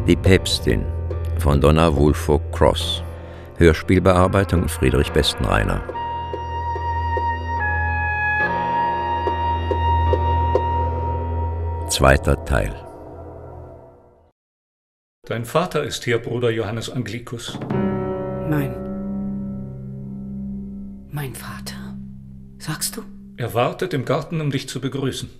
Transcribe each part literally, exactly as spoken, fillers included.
Die Päpstin von Donna Woolfolk Cross. Hörspielbearbeitung Friedrich Bestenreiner. Zweiter Teil. Dein Vater ist hier, Bruder Johannes Anglicus. Mein... Mein Vater? Sagst du? Er wartet im Garten, um dich zu begrüßen.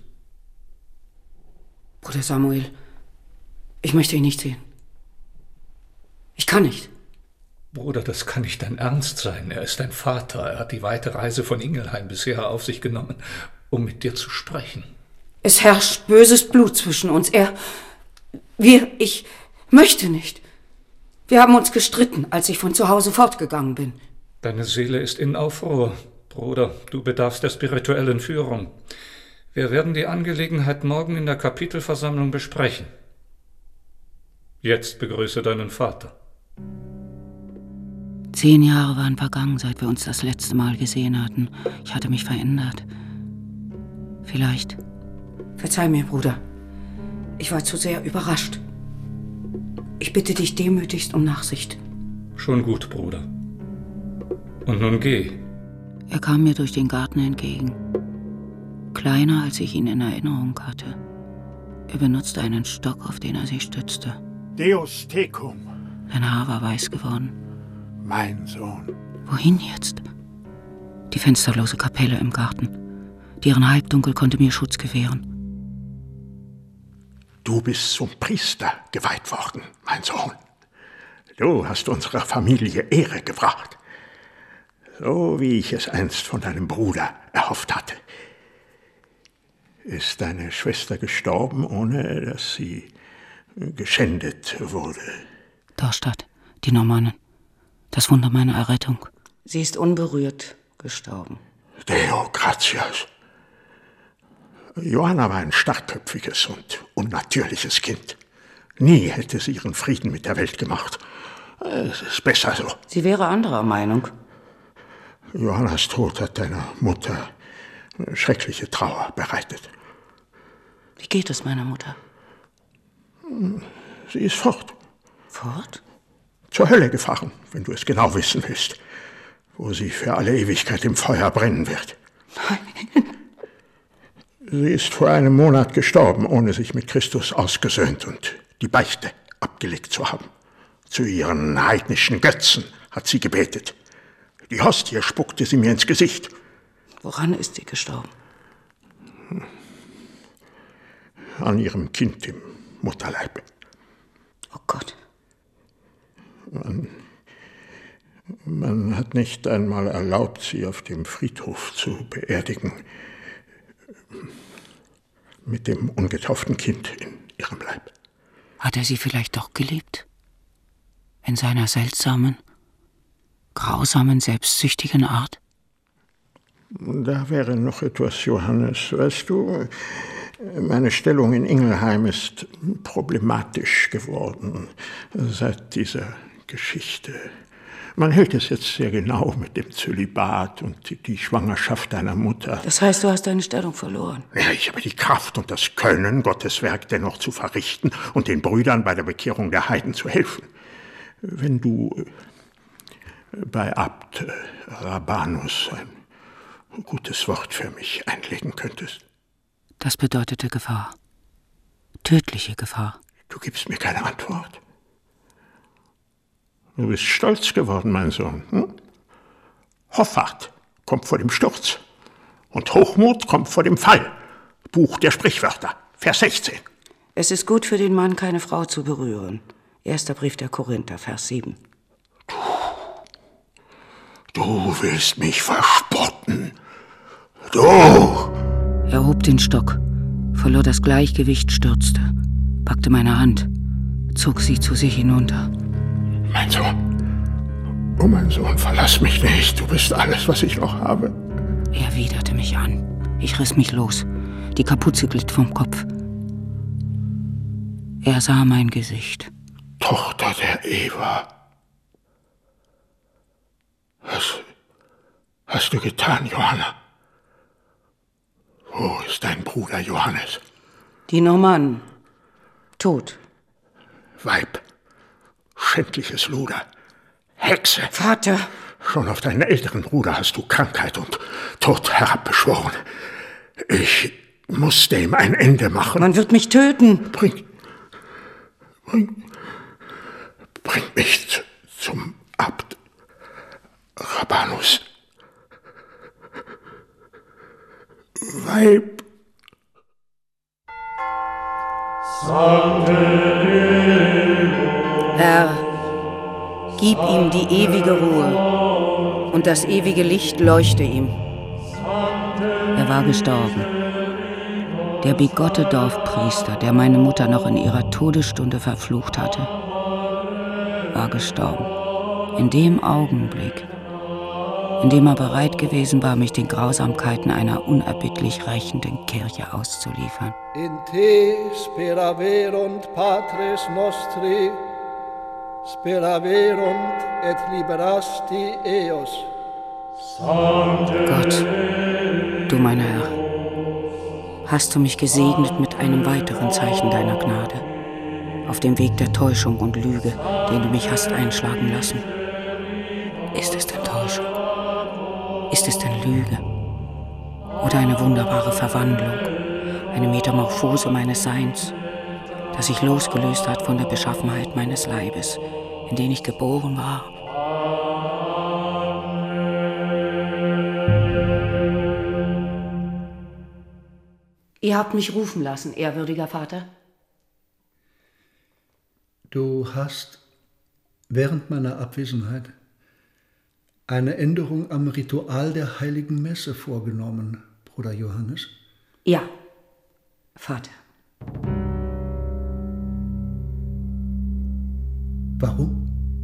Bruder Samuel, ich möchte ihn nicht sehen. Ich kann nicht. Bruder, das kann nicht dein Ernst sein. Er ist dein Vater. Er hat die weite Reise von Ingelheim bisher auf sich genommen, um mit dir zu sprechen. Es herrscht böses Blut zwischen uns. Er... Wir... Ich möchte nicht. Wir haben uns gestritten, als ich von zu Hause fortgegangen bin. Deine Seele ist in Aufruhr. Bruder, du bedarfst der spirituellen Führung. Wir werden die Angelegenheit morgen in der Kapitelversammlung besprechen. Jetzt begrüße deinen Vater. Zehn Jahre waren vergangen, seit wir uns das letzte Mal gesehen hatten. Ich hatte mich verändert. Vielleicht. Verzeih mir, Bruder. Ich war zu sehr überrascht. Ich bitte dich demütigst um Nachsicht. Schon gut, Bruder. Und nun geh. Er kam mir durch den Garten entgegen. Kleiner, als ich ihn in Erinnerung hatte. Er benutzte einen Stock, auf den er sich stützte. Deus tecum. Sein Haar war weiß geworden. Mein Sohn. Wohin jetzt? Die fensterlose Kapelle im Garten. Deren Halbdunkel konnte mir Schutz gewähren. Du bist zum Priester geweiht worden, mein Sohn. Du hast unserer Familie Ehre gebracht. So wie ich es einst von deinem Bruder erhofft hatte. Ist deine Schwester gestorben, ohne dass sie geschändet wurde? Dorstadt, die Normannen. Das Wunder meiner Errettung. Sie ist unberührt gestorben. Deo gratias. Johanna war ein starkköpfiges und unnatürliches Kind. Nie hätte sie ihren Frieden mit der Welt gemacht. Es ist besser so. Sie wäre anderer Meinung. Johannas Tod hat deiner Mutter schreckliche Trauer bereitet. Wie geht es meiner Mutter? Sie ist fort. Fort? Zur Hölle gefahren, wenn du es genau wissen willst. Wo sie für alle Ewigkeit im Feuer brennen wird. Nein. Sie ist vor einem Monat gestorben, ohne sich mit Christus ausgesöhnt und die Beichte abgelegt zu haben. Zu ihren heidnischen Götzen hat sie gebetet. Die Hostie spuckte sie mir ins Gesicht. Woran ist sie gestorben? An ihrem Kind im Mutterleib. Oh Gott. Man, man hat nicht einmal erlaubt, sie auf dem Friedhof zu beerdigen. Mit dem ungetauften Kind in ihrem Leib. Hat er sie vielleicht doch geliebt? In seiner seltsamen, grausamen, selbstsüchtigen Art? Da wäre noch etwas, Johannes. Weißt du, meine Stellung in Ingelheim ist problematisch geworden seit dieser Geschichte. Man hält es jetzt sehr genau mit dem Zölibat und die Schwangerschaft deiner Mutter. Das heißt, du hast deine Stellung verloren? Ja, ich habe die Kraft und das Können, Gottes Werk dennoch zu verrichten und den Brüdern bei der Bekehrung der Heiden zu helfen. Wenn du bei Abt Rabanus ein gutes Wort für mich einlegen könntest. Das bedeutete Gefahr. Tödliche Gefahr. Du gibst mir keine Antwort. Du bist stolz geworden, mein Sohn. Hm? Hoffart kommt vor dem Sturz und Hochmut kommt vor dem Fall. Buch der Sprichwörter, Vers sechzehn. Es ist gut für den Mann, keine Frau zu berühren. Erster Brief der Korinther, Vers sieben. Du, du willst mich verspotten. Du! Er hob den Stock, verlor das Gleichgewicht, stürzte, packte meine Hand, zog sie zu sich hinunter. Mein Sohn, oh mein Sohn, verlass mich nicht. Du bist alles, was ich noch habe. Er widerte mich an. Ich riss mich los. Die Kapuze glitt vom Kopf. Er sah mein Gesicht. Tochter der Eva. Was hast du getan, Johanna? Wo ist dein Bruder Johannes? Die Normannen. Tot. Weib, schändliches Luder, Hexe. Vater! Schon auf deinen älteren Bruder hast du Krankheit und Tod herabbeschworen. Ich muss dem ein Ende machen. Man wird mich töten. Bring, bring, bring mich zum Abt Rabanus. Weib. Herr, gib ihm die ewige Ruhe und das ewige Licht leuchte ihm. Er war gestorben. Der bigotte Dorfpriester, der meine Mutter noch in ihrer Todesstunde verflucht hatte, war gestorben. In dem Augenblick, in dem er bereit gewesen war, mich den Grausamkeiten einer unerbittlich rächenden Kirche auszuliefern. In te speraverunt patres nostri, speraverunt et liberasti eos. Gott, du mein Herr, hast du mich gesegnet mit einem weiteren Zeichen deiner Gnade, auf dem Weg der Täuschung und Lüge, den du mich hast einschlagen lassen. Ist es denn Täuschung? Ist es denn Lüge? Oder eine wunderbare Verwandlung, eine Metamorphose meines Seins, das sich losgelöst hat von der Beschaffenheit meines Leibes, in den ich geboren war? Ihr habt mich rufen lassen, ehrwürdiger Vater. Du hast während meiner Abwesenheit eine Änderung am Ritual der Heiligen Messe vorgenommen, Bruder Johannes? Ja, Vater. Warum?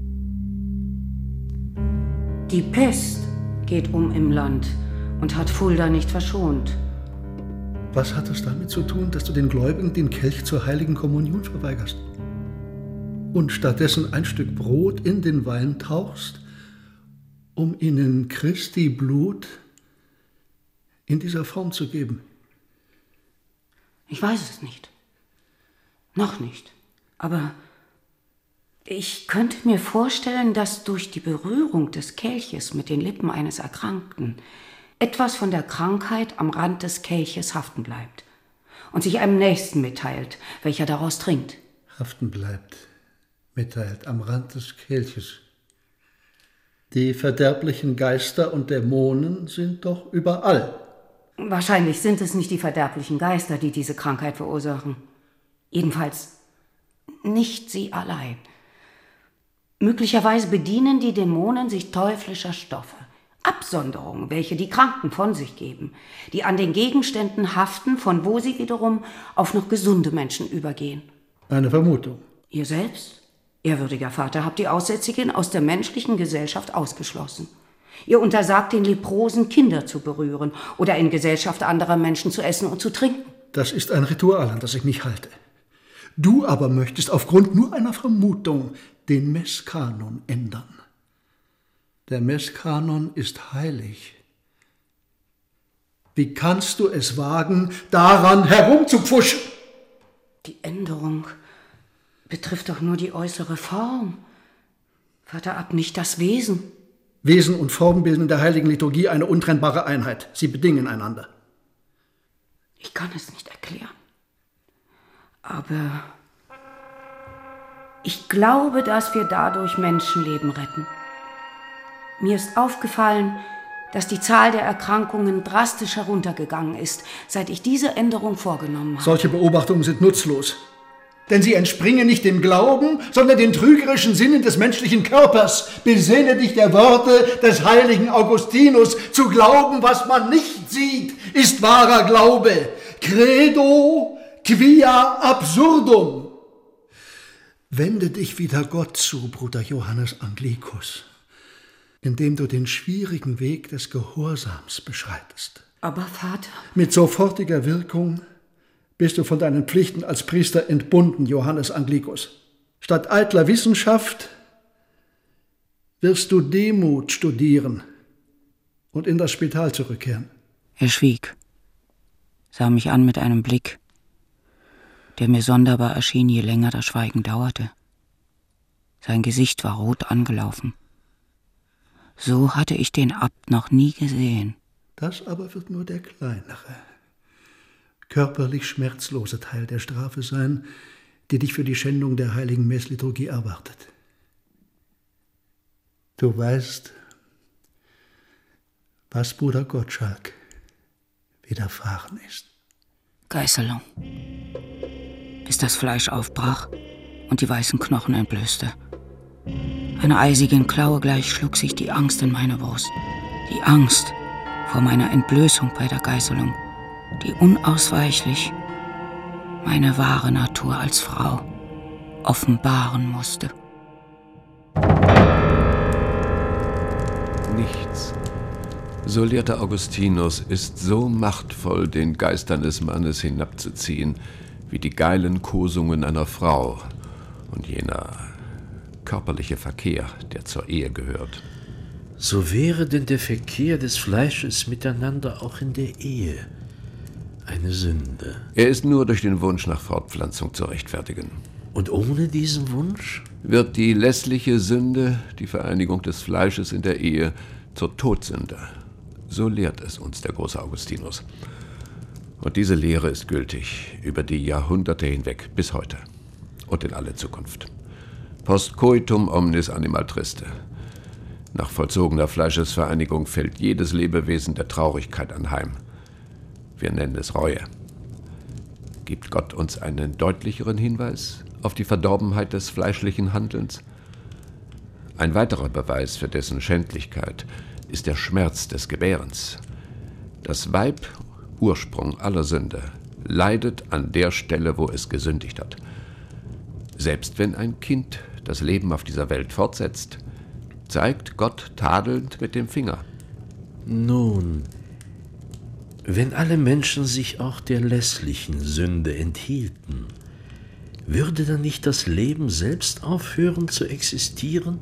Die Pest geht um im Land und hat Fulda nicht verschont. Was hat es damit zu tun, dass du den Gläubigen den Kelch zur Heiligen Kommunion verweigerst und stattdessen ein Stück Brot in den Wein tauchst, um ihnen Christi Blut in dieser Form zu geben? Ich weiß es nicht. Noch nicht. Aber ich könnte mir vorstellen, dass durch die Berührung des Kelches mit den Lippen eines Erkrankten etwas von der Krankheit am Rand des Kelches haften bleibt und sich einem Nächsten mitteilt, welcher daraus trinkt. Haften bleibt, mitteilt am Rand des Kelches. Die verderblichen Geister und Dämonen sind doch überall. Wahrscheinlich sind es nicht die verderblichen Geister, die diese Krankheit verursachen. Jedenfalls nicht sie allein. Möglicherweise bedienen die Dämonen sich teuflischer Stoffe, Absonderungen, welche die Kranken von sich geben, die an den Gegenständen haften, von wo sie wiederum auf noch gesunde Menschen übergehen. Eine Vermutung. Ihr selbst, ehrwürdiger Vater, habt die Aussätzigen aus der menschlichen Gesellschaft ausgeschlossen. Ihr untersagt den Leprosen, Kinder zu berühren oder in Gesellschaft anderer Menschen zu essen und zu trinken. Das ist ein Ritual, an das ich mich halte. Du aber möchtest aufgrund nur einer Vermutung den Messkanon ändern. Der Messkanon ist heilig. Wie kannst du es wagen, daran herumzupfuschen? Die Änderung betrifft doch nur die äußere Form. Vater Abt, nicht das Wesen. Wesen und Form bilden in der heiligen Liturgie eine untrennbare Einheit. Sie bedingen einander. Ich kann es nicht erklären. Aber ich glaube, dass wir dadurch Menschenleben retten. Mir ist aufgefallen, dass die Zahl der Erkrankungen drastisch heruntergegangen ist, seit ich diese Änderung vorgenommen habe. Solche Beobachtungen sind nutzlos. Denn sie entspringen nicht dem Glauben, sondern den trügerischen Sinnen des menschlichen Körpers. Besinne dich der Worte des heiligen Augustinus. Zu glauben, was man nicht sieht, ist wahrer Glaube. Credo quia absurdum. Wende dich wieder Gott zu, Bruder Johannes Anglicus, indem du den schwierigen Weg des Gehorsams beschreitest. Aber Vater... Mit sofortiger Wirkung bist du von deinen Pflichten als Priester entbunden, Johannes Anglicus. Statt eitler Wissenschaft wirst du Demut studieren und in das Spital zurückkehren. Er schwieg, sah mich an mit einem Blick, der mir sonderbar erschien, je länger das Schweigen dauerte. Sein Gesicht war rot angelaufen. So hatte ich den Abt noch nie gesehen. Das aber wird nur der kleinere, körperlich schmerzlose Teil der Strafe sein, die dich für die Schändung der heiligen Messliturgie erwartet. Du weißt, was Bruder Gottschalk widerfahren ist. Geißelung. Bis das Fleisch aufbrach und die weißen Knochen entblößte. Einer eisigen Klaue gleich schlug sich die Angst in meine Brust. Die Angst vor meiner Entblößung bei der Geißelung, die unausweichlich meine wahre Natur als Frau offenbaren musste. Nichts, so lehrte Augustinus, ist so machtvoll, den Geist eines Mannes hinabzuziehen, wie die geilen Kosungen einer Frau und jener körperliche Verkehr, der zur Ehe gehört. So wäre denn der Verkehr des Fleisches miteinander auch in der Ehe eine Sünde. Er ist nur durch den Wunsch nach Fortpflanzung zu rechtfertigen. Und ohne diesen Wunsch? Wird die lässliche Sünde, die Vereinigung des Fleisches in der Ehe, zur Todsünde. So lehrt es uns der große Augustinus. Und diese Lehre ist gültig über die Jahrhunderte hinweg bis heute und in alle Zukunft. Post coitum omnis animal triste. Nach vollzogener Fleischesvereinigung fällt jedes Lebewesen der Traurigkeit anheim. Wir nennen es Reue. Gibt Gott uns einen deutlicheren Hinweis auf die Verdorbenheit des fleischlichen Handelns? Ein weiterer Beweis für dessen Schändlichkeit ist der Schmerz des Gebärens. Das Weib, Ursprung aller Sünde, leidet an der Stelle, wo es gesündigt hat. Selbst wenn ein Kind das Leben auf dieser Welt fortsetzt, zeigt Gott tadelnd mit dem Finger. Nun, wenn alle Menschen sich auch der lässlichen Sünde enthielten, würde dann nicht das Leben selbst aufhören zu existieren?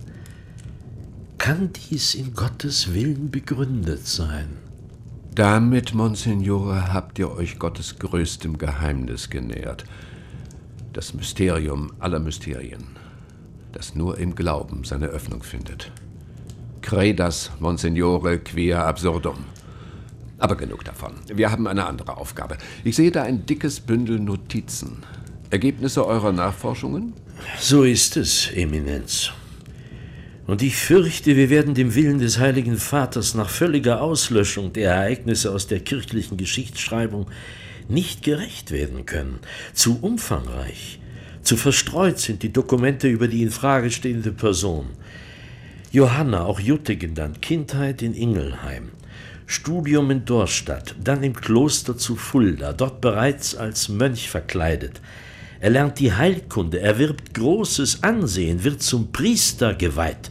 Kann dies in Gottes Willen begründet sein? Damit, Monsignore, habt ihr euch Gottes größtem Geheimnis genähert. Das Mysterium aller Mysterien, das nur im Glauben seine Öffnung findet. Credas, Monsignore, quia absurdum. Aber genug davon. Wir haben eine andere Aufgabe. Ich sehe da ein dickes Bündel Notizen. Ergebnisse eurer Nachforschungen? So ist es, Eminenz. Und ich fürchte, wir werden dem Willen des Heiligen Vaters nach völliger Auslöschung der Ereignisse aus der kirchlichen Geschichtsschreibung nicht gerecht werden können. Zu umfangreich, zu verstreut sind die Dokumente über die in Frage stehende Person. Johanna, auch Jutte genannt, Kindheit in Ingelheim, Studium in Dorstadt, dann im Kloster zu Fulda, dort bereits als Mönch verkleidet. Er lernt die Heilkunde, erwirbt großes Ansehen, wird zum Priester geweiht.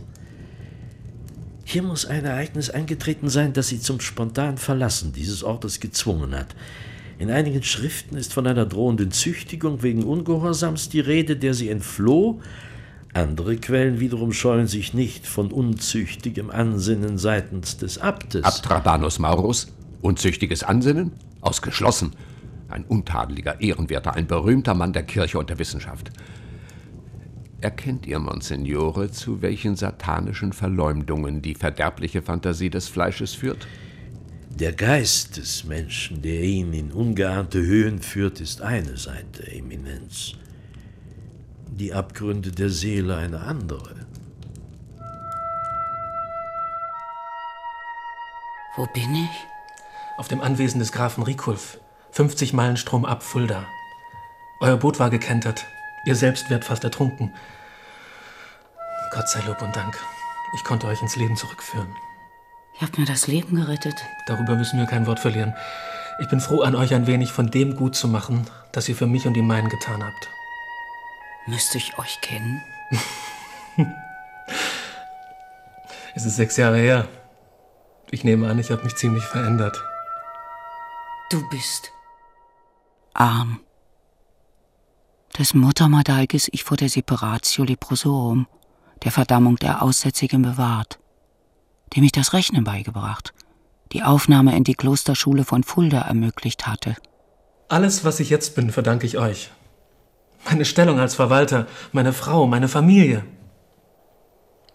Hier muss ein Ereignis eingetreten sein, das sie zum spontanen Verlassen dieses Ortes gezwungen hat. In einigen Schriften ist von einer drohenden Züchtigung wegen Ungehorsams die Rede, der sie entfloh. Andere Quellen wiederum scheuen sich nicht von unzüchtigem Ansinnen seitens des Abtes. Abt Rabanus Maurus? Unzüchtiges Ansinnen? Ausgeschlossen. Ein untadeliger, ehrenwerter, ein berühmter Mann der Kirche und der Wissenschaft. Erkennt ihr, Monsignore, zu welchen satanischen Verleumdungen die verderbliche Fantasie des Fleisches führt? Der Geist des Menschen, der ihn in ungeahnte Höhen führt, ist eine Seite, Eminenz. Die Abgründe der Seele eine andere. Wo bin ich? Auf dem Anwesen des Grafen Riculf. fünfzig Meilen Strom ab Fulda. Euer Boot war gekentert. Ihr selbst werdet fast ertrunken. Gott sei Lob und Dank. Ich konnte euch ins Leben zurückführen. Ihr habt mir das Leben gerettet. Darüber müssen wir kein Wort verlieren. Ich bin froh, an euch ein wenig von dem gut zu machen, das ihr für mich und die meinen getan habt. Müsste ich euch kennen? Es ist sechs Jahre her. Ich nehme an, ich habe mich ziemlich verändert. Du bist arm. Des Muttermadaikes ich vor der Separatio Leprosorum, der Verdammung der Aussätzigen bewahrt, dem ich das Rechnen beigebracht, die Aufnahme in die Klosterschule von Fulda ermöglicht hatte. Alles, was ich jetzt bin, verdanke ich euch. Meine Stellung als Verwalter, meine Frau, meine Familie.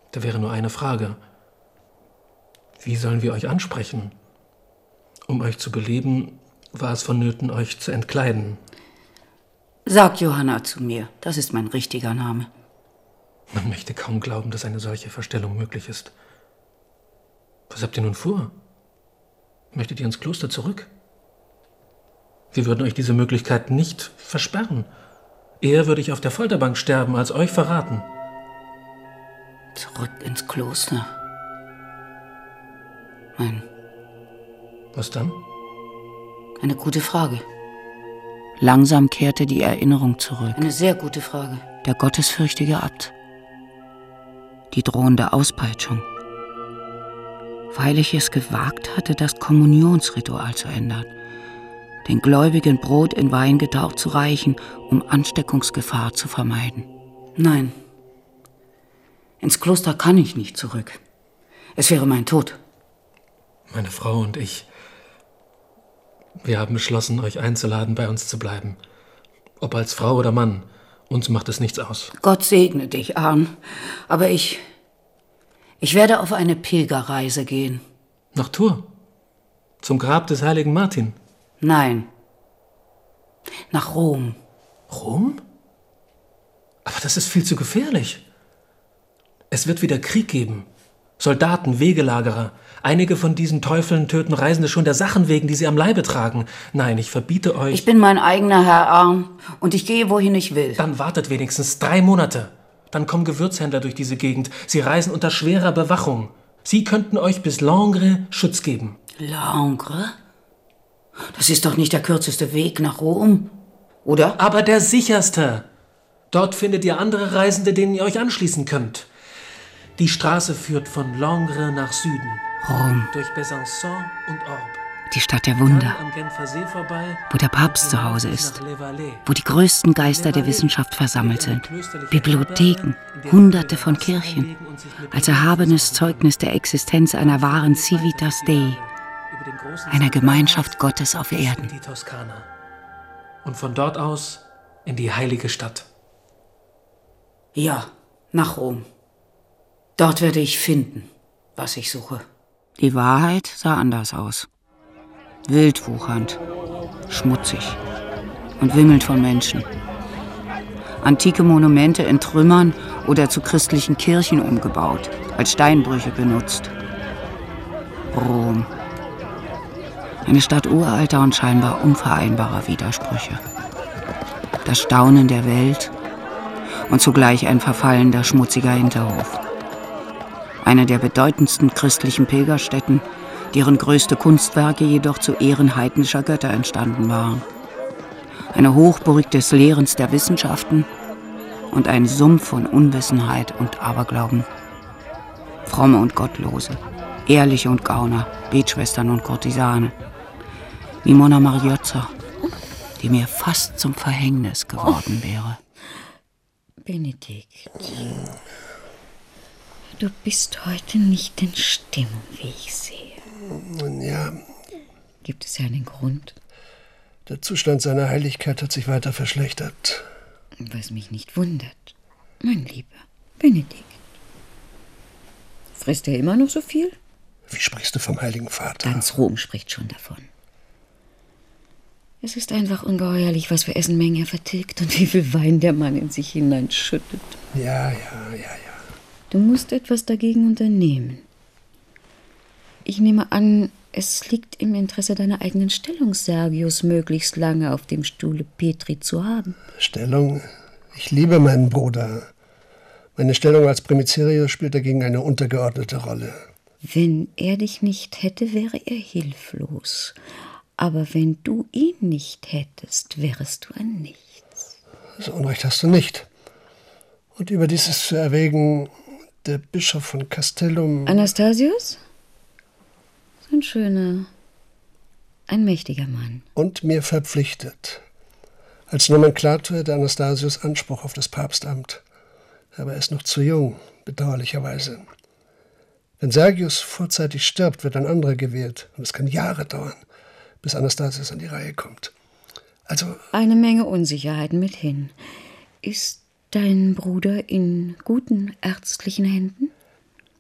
Da wäre nur eine Frage. Wie sollen wir euch ansprechen? Um euch zu beleben, war es vonnöten, euch zu entkleiden. Sag Johanna zu mir, das ist mein richtiger Name. Man möchte kaum glauben, dass eine solche Verstellung möglich ist. Was habt ihr nun vor? Möchtet ihr ins Kloster zurück? Wir würden euch diese Möglichkeit nicht versperren. Eher würde ich auf der Folterbank sterben, als euch verraten. Zurück ins Kloster? Nein. Was dann? Eine gute Frage. Langsam kehrte die Erinnerung zurück. Eine sehr gute Frage. Der gottesfürchtige Abt. Die drohende Auspeitschung. Weil ich es gewagt hatte, das Kommunionsritual zu ändern. Den Gläubigen Brot in Wein getaucht zu reichen, um Ansteckungsgefahr zu vermeiden. Nein. Ins Kloster kann ich nicht zurück. Es wäre mein Tod. Meine Frau und ich, wir haben beschlossen, euch einzuladen, bei uns zu bleiben. Ob als Frau oder Mann, uns macht es nichts aus. Gott segne dich, Arn. Aber ich... Ich werde auf eine Pilgerreise gehen. Nach Tours? Zum Grab des heiligen Martin? Nein. Nach Rom. Rom? Aber das ist viel zu gefährlich. Es wird wieder Krieg geben. Soldaten, Wegelagerer. Einige von diesen Teufeln töten Reisende schon der Sachen wegen, die sie am Leibe tragen. Nein, ich verbiete euch... Ich bin mein eigener Herr, Arn. Und ich gehe, wohin ich will. Dann wartet wenigstens drei Monate. Dann kommen Gewürzhändler durch diese Gegend. Sie reisen unter schwerer Bewachung. Sie könnten euch bis Langres Schutz geben. Langres? Das ist doch nicht der kürzeste Weg nach Rom, oder? Aber der sicherste. Dort findet ihr andere Reisende, denen ihr euch anschließen könnt. Die Straße führt von Langres nach Süden. Rom. Durch Besançon und Orbe. Die Stadt der Wunder, Am Genfer See vorbei, wo der Papst zu Hause ist, wo die größten Geister der Wissenschaft versammelt sind, Bibliotheken, Hunderte von Kirchen, als erhabenes Zeugnis der Existenz einer wahren Civitas Dei, einer Gemeinschaft Gottes auf Erden. Die Toskana. Und von dort aus in die heilige Stadt. Ja, nach Rom. Dort werde ich finden, was ich suche. Die Wahrheit sah anders aus. Wildwuchernd, schmutzig und wimmelnd von Menschen. Antike Monumente in Trümmern oder zu christlichen Kirchen umgebaut, als Steinbrüche benutzt. Rom. Eine Stadt uralter und scheinbar unvereinbarer Widersprüche. Das Staunen der Welt und zugleich ein verfallender, schmutziger Hinterhof. Eine der bedeutendsten christlichen Pilgerstätten, deren größte Kunstwerke jedoch zu Ehren heidnischer Götter entstanden waren. Eine Hochburg des Lehrens der Wissenschaften und ein Sumpf von Unwissenheit und Aberglauben. Fromme und Gottlose, Ehrliche und Gauner, Betschwestern und Kurtisane. Wie Monna Mariozza, die mir fast zum Verhängnis geworden wäre. Benedikt, du bist heute nicht in Stimmung, wie ich sehe. Ja. Gibt es ja einen Grund? Der Zustand seiner Heiligkeit hat sich weiter verschlechtert. Was mich nicht wundert, mein lieber Benedikt. Frisst er immer noch so viel? Wie sprichst du vom Heiligen Vater? Ganz Rom spricht schon davon. Es ist einfach ungeheuerlich, was für Essenmengen er vertilgt und wie viel Wein der Mann in sich hineinschüttet. Ja, ja, ja, ja. Du musst etwas dagegen unternehmen. Ich nehme an, es liegt im Interesse deiner eigenen Stellung, Sergius möglichst lange auf dem Stuhle Petri zu haben. Stellung? Ich liebe meinen Bruder. Meine Stellung als Primicerius spielt dagegen eine untergeordnete Rolle. Wenn er dich nicht hätte, wäre er hilflos. Aber wenn du ihn nicht hättest, wärest du ein Nichts. So Unrecht hast du nicht. Und über dieses zu erwägen, der Bischof von Castellum... Anastasius? So ein schöner, ein mächtiger Mann. Und mir verpflichtet. Als Nomenklator hätte Anastasius Anspruch auf das Papstamt. Aber er ist noch zu jung, bedauerlicherweise. Wenn Sergius vorzeitig stirbt, wird ein anderer gewählt. Und es kann Jahre dauern, bis Anastasius an die Reihe kommt. Also... Eine Menge Unsicherheiten mithin. Ist dein Bruder in guten ärztlichen Händen?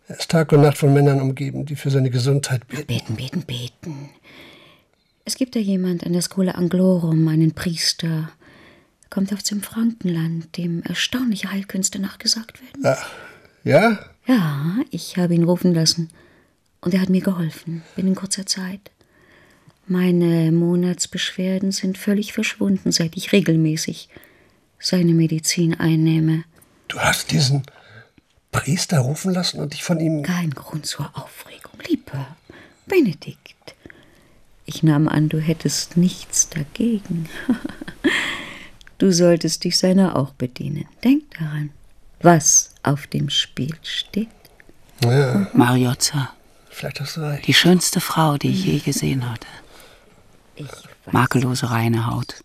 Er ist Tag und Nacht von Männern umgeben, die für seine Gesundheit beten. Beten, beten, beten. Es gibt da jemand an der Schola Anglorum, einen Priester. Er kommt aus dem Frankenland, dem erstaunliche Heilkünste nachgesagt werden. Ach, ja? Ja, ich habe ihn rufen lassen. Und er hat mir geholfen, binnen kurzer Zeit. Meine Monatsbeschwerden sind völlig verschwunden, seit ich regelmäßig seine Medizin einnehme. Du hast diesen Priester rufen lassen und dich von ihm... Kein Grund zur Aufregung, lieber Benedikt. Ich nahm an, du hättest nichts dagegen. Du solltest dich seiner auch bedienen. Denk daran, was auf dem Spiel steht. Ja. Mariozza. Vielleicht hast du recht. Die schönste Frau, die ich je gesehen hatte. Makellose reine Haut.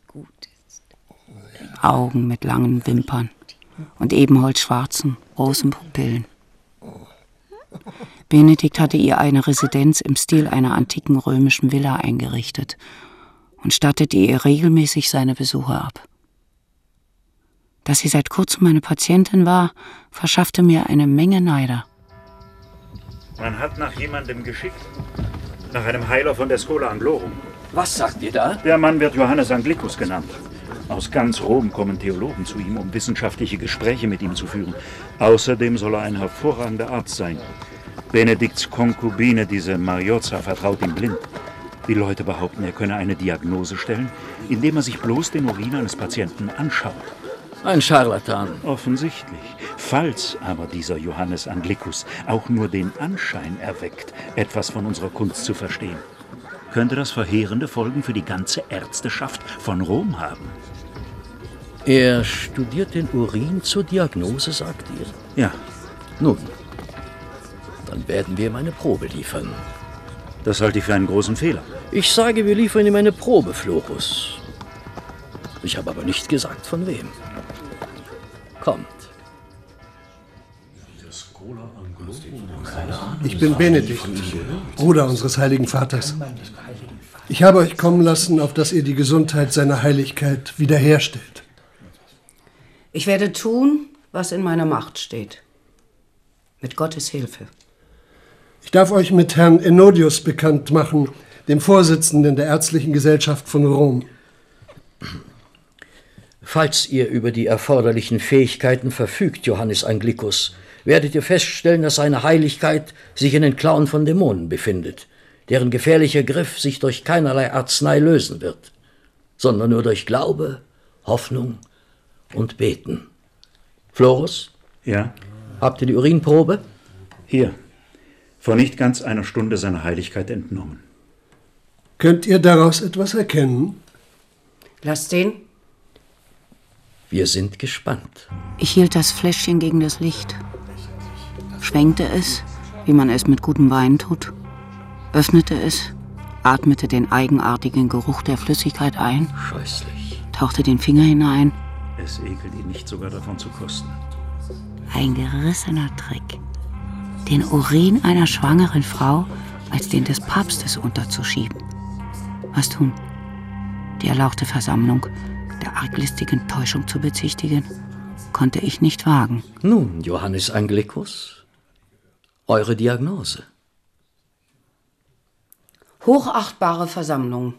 Augen mit langen Wimpern und ebenholzschwarzen, großen Pupillen. Benedikt hatte ihr eine Residenz im Stil einer antiken römischen Villa eingerichtet und stattete ihr regelmäßig seine Besuche ab. Dass sie seit kurzem meine Patientin war, verschaffte mir eine Menge Neider. Man hat nach jemandem geschickt. Nach einem Heiler von der Schola Anglorum. Was sagt ihr da? Der Mann wird Johannes Anglicus genannt. Aus ganz Rom kommen Theologen zu ihm, um wissenschaftliche Gespräche mit ihm zu führen. Außerdem soll er ein hervorragender Arzt sein. Benedikts Konkubine, diese Mariozza, vertraut ihm blind. Die Leute behaupten, er könne eine Diagnose stellen, indem er sich bloß den Urin eines Patienten anschaut. Ein Scharlatan. Offensichtlich. Falls aber dieser Johannes Anglicus auch nur den Anschein erweckt, etwas von unserer Kunst zu verstehen, könnte das verheerende Folgen für die ganze Ärzteschaft von Rom haben. Er studiert den Urin zur Diagnose, sagt ihr? Ja. Nun, dann werden wir ihm eine Probe liefern. Das halte ich für einen großen Fehler. Ich sage, wir liefern ihm eine Probe, Florus. Ich habe aber nicht gesagt, von wem. Kommt. Ich bin Benedikt, Bruder unseres heiligen Vaters. Ich habe euch kommen lassen, auf dass ihr die Gesundheit seiner Heiligkeit wiederherstellt. Ich werde tun, was in meiner Macht steht. Mit Gottes Hilfe. Ich darf euch mit Herrn Enodius bekannt machen, dem Vorsitzenden der Ärztlichen Gesellschaft von Rom. Falls ihr über die erforderlichen Fähigkeiten verfügt, Johannes Anglicus, werdet ihr feststellen, dass seine Heiligkeit sich in den Klauen von Dämonen befindet, deren gefährlicher Griff sich durch keinerlei Arznei lösen wird, sondern nur durch Glaube, Hoffnung und Beten. Florus? Ja? Habt ihr die Urinprobe? Hier. Vor nicht ganz einer Stunde seiner Heiligkeit entnommen. Könnt ihr daraus etwas erkennen? Lasst sehen. Wir sind gespannt. Ich hielt das Fläschchen gegen das Licht, schwenkte es, wie man es mit gutem Wein tut, öffnete es, atmete den eigenartigen Geruch der Flüssigkeit ein, scheußlich, tauchte den Finger hinein. Es ekelt ihn nicht, sogar davon zu kosten. Ein gerissener Trick, den Urin einer schwangeren Frau als den des Papstes unterzuschieben. Was tun? Die erlauchte Versammlung der arglistigen Täuschung zu bezichtigen, konnte ich nicht wagen. Nun, Johannes Anglicus, eure Diagnose. Hochachtbare Versammlung.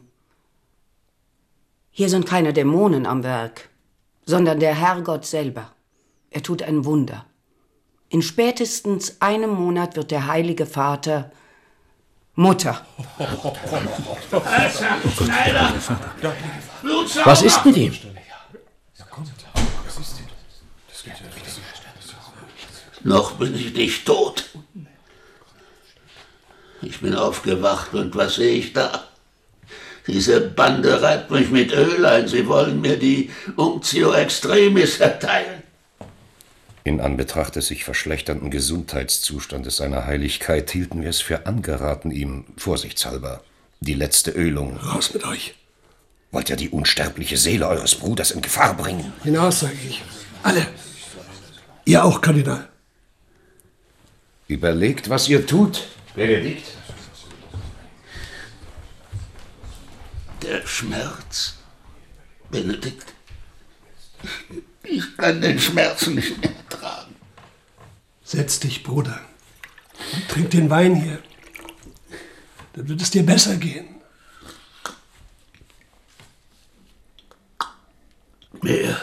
Hier sind keine Dämonen am Werk, sondern der Herrgott selber. Er tut ein Wunder. In spätestens einem Monat wird der Heilige Vater Mutter. Was ist mit ihm? Noch bin ich nicht tot. Ich bin aufgewacht und was sehe ich da? Diese Bande reibt mich mit Öl ein. Sie wollen mir die Unctio Extremis erteilen. In Anbetracht des sich verschlechternden Gesundheitszustandes seiner Heiligkeit hielten wir es für angeraten, ihm, vorsichtshalber, die letzte Ölung... Raus mit euch! Wollt ihr die unsterbliche Seele eures Bruders in Gefahr bringen? Hinaus, sage ich. Alle! Ihr auch, Kardinal. Überlegt, was ihr tut, Benedikt. Der Schmerz, Benedikt. Ich kann den Schmerz nicht mehr ertragen. Setz dich, Bruder. Und trink den Wein hier. Dann wird es dir besser gehen. Mehr.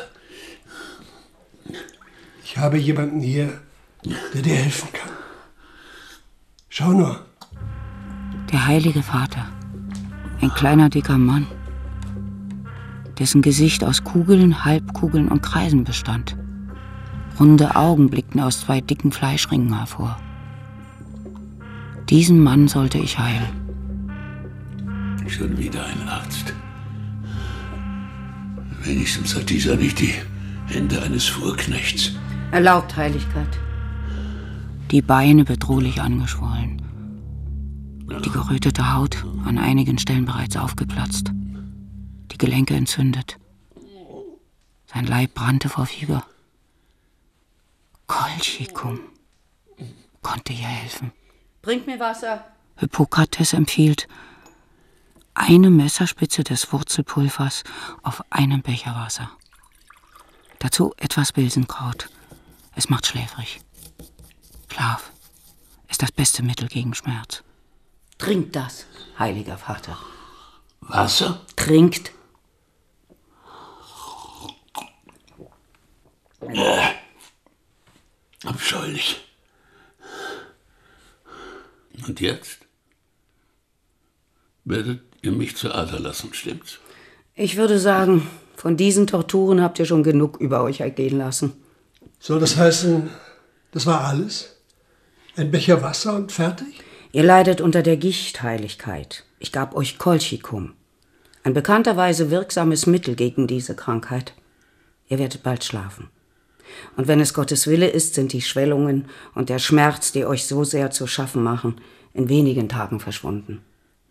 Ich habe jemanden hier, der dir helfen kann. Schau nur. Der Heilige Vater. Ein kleiner, dicker Mann, dessen Gesicht aus Kugeln, Halbkugeln und Kreisen bestand. Runde Augen blickten aus zwei dicken Fleischringen hervor. Diesen Mann sollte ich heilen. Schon wieder ein Arzt. Wenigstens hat dieser nicht die Hände eines Fuhrknechts. Erlaubt, Heiligkeit. Die Beine bedrohlich angeschwollen. Die gerötete Haut an einigen Stellen bereits aufgeplatzt. Die Gelenke entzündet. Sein Leib brannte vor Fieber. Kolchicum konnte ihr helfen. Bringt mir Wasser. Hippokrates empfiehlt, eine Messerspitze des Wurzelpulvers auf einen Becher Wasser. Dazu etwas Bilsenkraut. Es macht schläfrig. Schlaf ist das beste Mittel gegen Schmerz. Trinkt das, Heiliger Vater. Wasser? Trinkt. Äh, abscheulich. Und jetzt? Werdet ihr mich zur Ader lassen, stimmt's? Ich würde sagen, von diesen Torturen habt ihr schon genug über euch ergehen lassen. Soll das heißen, das war alles? Ein Becher Wasser und fertig? Ihr leidet unter der Gichtheiligkeit. Ich gab euch Kolchicum. Ein bekannterweise wirksames Mittel gegen diese Krankheit. Ihr werdet bald schlafen. Und wenn es Gottes Wille ist, sind die Schwellungen und der Schmerz, die euch so sehr zu schaffen machen, in wenigen Tagen verschwunden.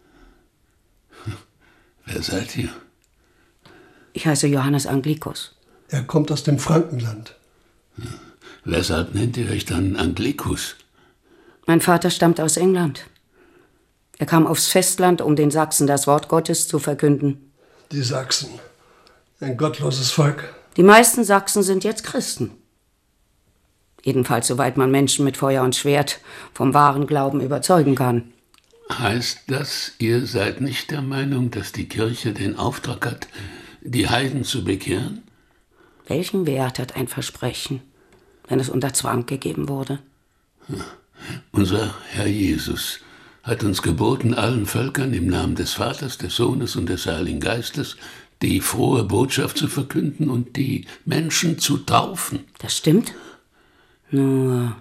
Wer seid ihr? Ich heiße Johannes Anglikus. Er kommt aus dem Frankenland. Weshalb nennt ihr euch dann Anglikus? Mein Vater stammt aus England. Er kam aufs Festland, um den Sachsen das Wort Gottes zu verkünden. Die Sachsen. Ein gottloses Volk. Die meisten Sachsen sind jetzt Christen. Jedenfalls, soweit man Menschen mit Feuer und Schwert vom wahren Glauben überzeugen kann. Heißt das, ihr seid nicht der Meinung, dass die Kirche den Auftrag hat, die Heiden zu bekehren? Welchen Wert hat ein Versprechen, wenn es unter Zwang gegeben wurde? Unser Herr Jesus hat uns geboten, allen Völkern im Namen des Vaters, des Sohnes und des Heiligen Geistes die frohe Botschaft zu verkünden und die Menschen zu taufen. Das stimmt. Nur...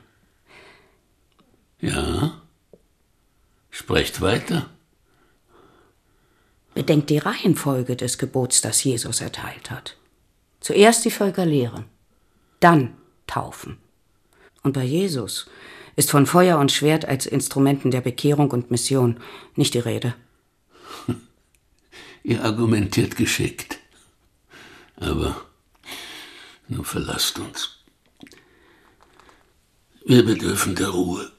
Ja? Sprecht weiter. Bedenkt die Reihenfolge des Gebots, das Jesus erteilt hat. Zuerst die Völker lehren, dann taufen. Und bei Jesus ist von Feuer und Schwert als Instrumenten der Bekehrung und Mission nicht die Rede. Ihr argumentiert geschickt. Aber nun verlasst uns. Wir bedürfen der Ruhe.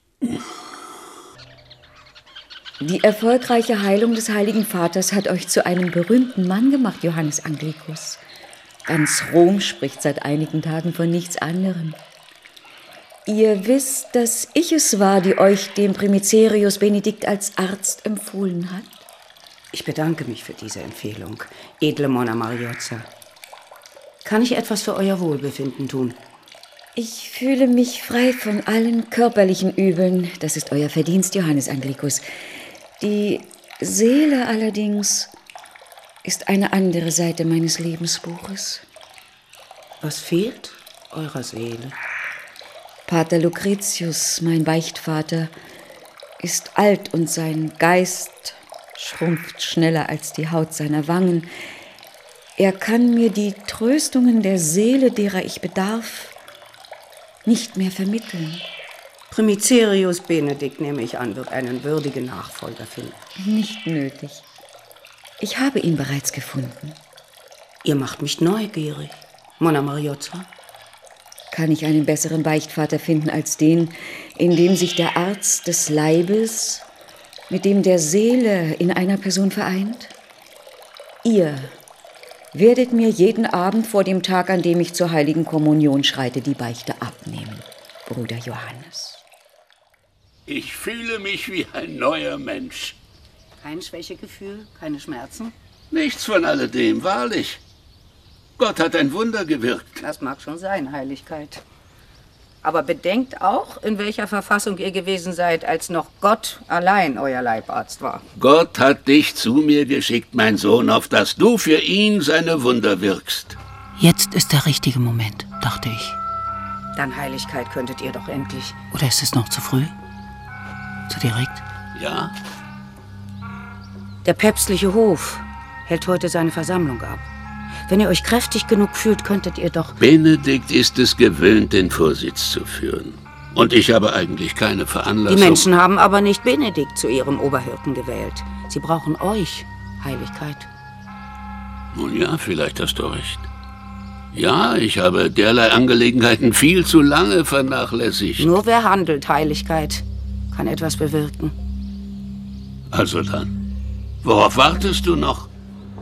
Die erfolgreiche Heilung des Heiligen Vaters hat euch zu einem berühmten Mann gemacht, Johannes Anglikus. Ganz Rom spricht seit einigen Tagen von nichts anderem. Ihr wisst, dass ich es war, die euch dem Primicerius Benedikt als Arzt empfohlen hat? Ich bedanke mich für diese Empfehlung, edle Monna Mariozza. Kann ich etwas für euer Wohlbefinden tun? Ich fühle mich frei von allen körperlichen Übeln. Das ist euer Verdienst, Johannes Anglikus. Die Seele allerdings ist eine andere Seite meines Lebensbuches. Was fehlt eurer Seele? Pater Lucretius, mein Beichtvater, ist alt und sein Geist schrumpft schneller als die Haut seiner Wangen. Er kann mir die Tröstungen der Seele, derer ich bedarf, nicht mehr vermitteln. Primicerius Benedikt, nehme ich an, wird einen würdigen Nachfolger finden. Nicht nötig. Ich habe ihn bereits gefunden. Ihr macht mich neugierig, Monna Mariozza. Kann ich einen besseren Beichtvater finden als den, in dem sich der Arzt des Leibes mit dem der Seele in einer Person vereint? Ihr werdet mir jeden Abend vor dem Tag, an dem ich zur Heiligen Kommunion schreite, die Beichte abnehmen, Bruder Johannes. Ich fühle mich wie ein neuer Mensch. Kein Schwächegefühl, keine Schmerzen? Nichts von alledem, wahrlich. Gott hat ein Wunder gewirkt. Das mag schon sein, Heiligkeit. Aber bedenkt auch, in welcher Verfassung ihr gewesen seid, als noch Gott allein euer Leibarzt war. Gott hat dich zu mir geschickt, mein Sohn, auf dass du für ihn seine Wunder wirkst. Jetzt ist der richtige Moment, dachte ich. Dann Heiligkeit könntet ihr doch endlich. Oder ist es noch zu früh? Zu direkt? Ja. Der päpstliche Hof hält heute seine Versammlung ab. Wenn ihr euch kräftig genug fühlt, könntet ihr doch... Benedikt ist es gewöhnt, den Vorsitz zu führen. Und ich habe eigentlich keine Veranlassung... Die Menschen haben aber nicht Benedikt zu ihrem Oberhirten gewählt. Sie brauchen euch, Heiligkeit. Nun ja, vielleicht hast du recht. Ja, ich habe derlei Angelegenheiten viel zu lange vernachlässigt. Nur wer handelt, Heiligkeit, kann etwas bewirken. Also dann, worauf wartest du noch?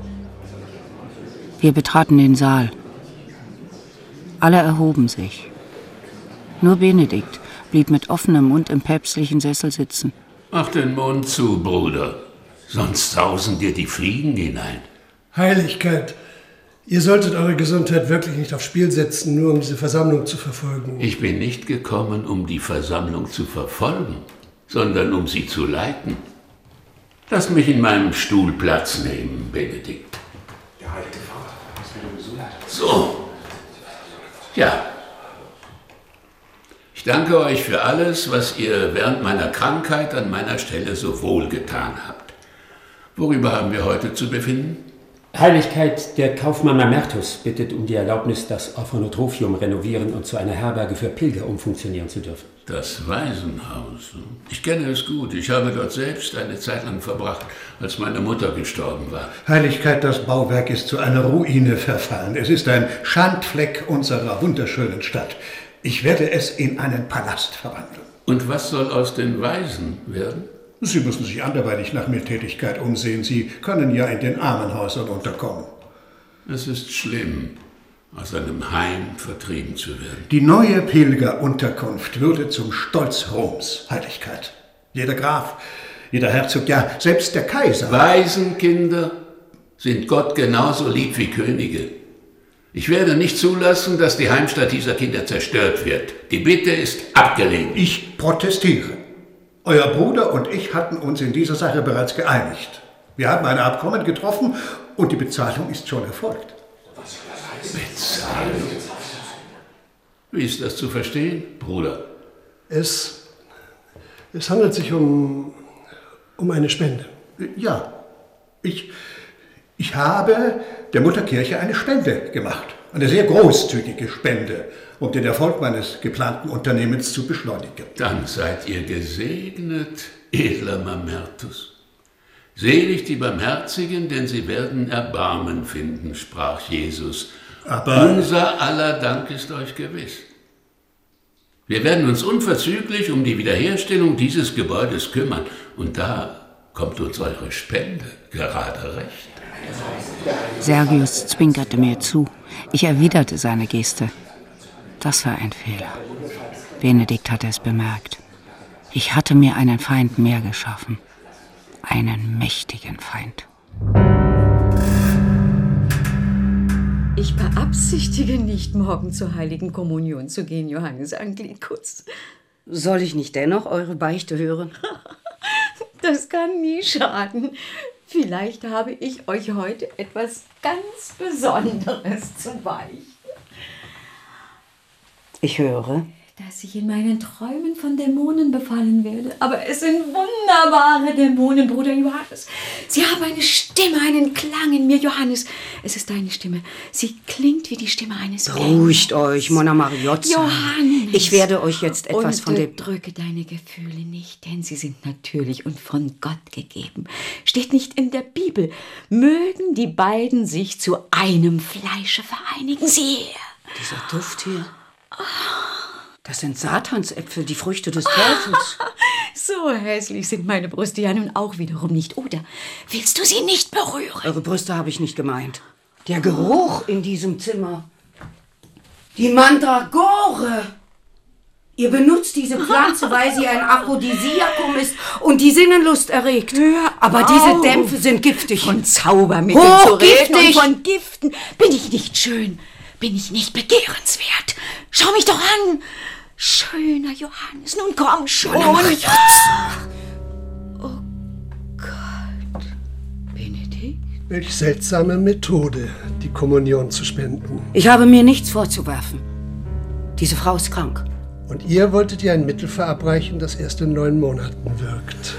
Wir betraten den Saal. Alle erhoben sich. Nur Benedikt blieb mit offenem Mund im päpstlichen Sessel sitzen. Mach den Mund zu, Bruder, sonst sausen dir die Fliegen hinein. Heiligkeit, ihr solltet eure Gesundheit wirklich nicht aufs Spiel setzen, nur um diese Versammlung zu verfolgen. Ich bin nicht gekommen, um die Versammlung zu verfolgen, sondern um sie zu leiten. Lass mich in meinem Stuhl Platz nehmen, Benedikt. Der heilige Vater, das wäre Gesundheit. So. Ja. Ich danke euch für alles, was ihr während meiner Krankheit an meiner Stelle so wohlgetan habt. Worüber haben wir heute zu befinden? Heiligkeit, der Kaufmann Mamertus bittet um die Erlaubnis, das Orphanotrophium renovieren und zu einer Herberge für Pilger umfunktionieren zu dürfen. Das Waisenhaus. Ich kenne es gut. Ich habe dort selbst eine Zeit lang verbracht, als meine Mutter gestorben war. Heiligkeit, das Bauwerk ist zu einer Ruine verfallen. Es ist ein Schandfleck unserer wunderschönen Stadt. Ich werde es in einen Palast verwandeln. Und was soll aus den Waisen werden? Sie müssen sich anderweitig nach Mildtätigkeit umsehen. Sie können ja in den Armenhäusern unterkommen. Es ist schlimm, aus einem Heim vertrieben zu werden. Die neue Pilgerunterkunft würde zum Stolz Roms, Heiligkeit. Jeder Graf, jeder Herzog, ja, selbst der Kaiser. Waisenkinder sind Gott genauso lieb wie Könige. Ich werde nicht zulassen, dass die Heimstatt dieser Kinder zerstört wird. Die Bitte ist abgelehnt. Ich protestiere. Euer Bruder und ich hatten uns in dieser Sache bereits geeinigt. Wir haben ein Abkommen getroffen und die Bezahlung ist schon erfolgt. Bezahlung? Wie ist das zu verstehen, Bruder? Es, es handelt sich um, um eine Spende. Ja, ich, ich habe der Mutterkirche eine Spende gemacht. Eine sehr großzügige Spende, um den Erfolg meines geplanten Unternehmens zu beschleunigen. Dann seid ihr gesegnet, edler Mamertus. Selig die Barmherzigen, denn sie werden Erbarmen finden, sprach Jesus. Aber unser aller Dank ist euch gewiss. Wir werden uns unverzüglich um die Wiederherstellung dieses Gebäudes kümmern. Und da kommt uns eure Spende gerade recht. Sergius zwinkerte mir zu. Ich erwiderte seine Geste. Das war ein Fehler. Benedikt hatte es bemerkt. Ich hatte mir einen Feind mehr geschaffen. Einen mächtigen Feind. Ich beabsichtige nicht, morgen zur Heiligen Kommunion zu gehen, Johannes Anglikus. Soll ich nicht dennoch eure Beichte hören? Das kann nie schaden. Vielleicht habe ich euch heute etwas ganz Besonderes zu beichten. Ich höre. Dass ich in meinen Träumen von Dämonen befallen werde. Aber es sind wunderbare Dämonen, Bruder Johannes. Sie haben eine Stimme, einen Klang in mir, Johannes. Es ist deine Stimme. Sie klingt wie die Stimme eines Beruhigt euch, Monna Mariozza. Johannes. Ich werde euch jetzt etwas von dem... Unterdrücke deine Gefühle nicht, denn sie sind natürlich und von Gott gegeben. Steht nicht in der Bibel. Mögen die beiden sich zu einem Fleische vereinigen. Sieh her. Dieser Duft hier. Das sind Satansäpfel, die Früchte des Teufels. So hässlich sind meine Brüste ja nun auch wiederum nicht. Oder willst du sie nicht berühren? Eure Brüste habe ich nicht gemeint. Der Geruch in diesem Zimmer. Die Mandragore. Ihr benutzt diese Pflanze, weil sie ein Aphrodisiakum ist und die Sinnenlust erregt. Aber diese Dämpfe sind giftig. Von Zaubermitteln zu reden und von Giften. Bin ich nicht schön? Bin ich nicht begehrenswert? Schau mich doch an. Schöner Johannes, nun komm schon. Oh Gott. Benedikt? Welch seltsame Methode, die Kommunion zu spenden. Ich habe mir nichts vorzuwerfen. Diese Frau ist krank. Und ihr wolltet ihr ein Mittel verabreichen, das erst in neun Monaten wirkt.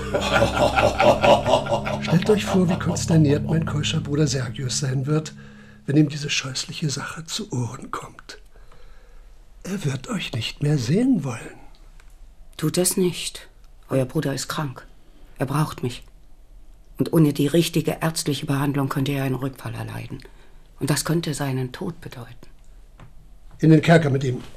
Stellt euch vor, wie konsterniert mein keuscher Bruder Sergius sein wird, wenn ihm diese scheußliche Sache zu Ohren kommt. Er wird euch nicht mehr sehen wollen. Tut das nicht. Euer Bruder ist krank. Er braucht mich. Und ohne die richtige ärztliche Behandlung könnte er einen Rückfall erleiden. Und das könnte seinen Tod bedeuten. In den Kerker mit ihm.